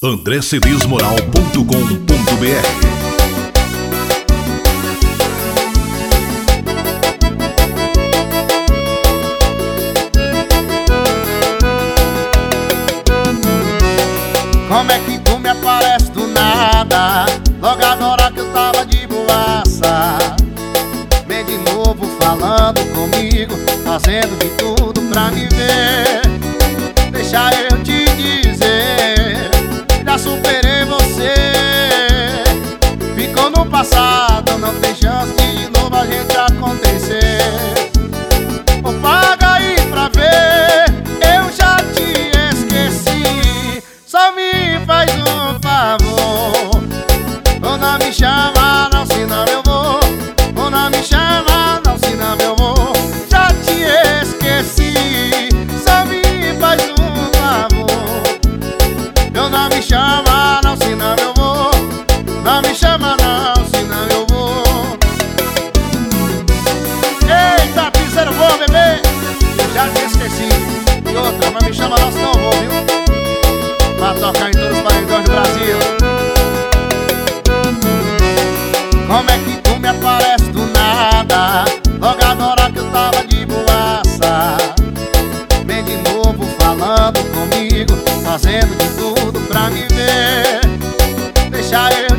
andrecedesmoral.com.br. Como é que tu me aparece do nada? Logo agora que eu tava de boaça. Vem de novo falando comigo, fazendo de tudo pra me ver. Deixa eu te dizer, já superei você. Ficou no passado, não tem chance de novo a gente acontecer. Ou paga aí pra ver, eu já te esqueci. Só me faz um favor, ou não me chama não, senão eu vou. Ou não me chama não, senão eu vou. Já te esqueci. Só me faz um favor, eu não me chama não, senão eu vou. Não me chama não, senão eu vou. Eita, piseiro, vou, bebê. Eu já te esqueci. E outra, não me chama não, senão eu vou, viu? Pra tocar em todos os paredões do Brasil. Como é que tu me aparece do nada? Logo agora que eu tava de boaça. Vem de novo falando comigo, fazendo de tudo pra me ver. Deixa eu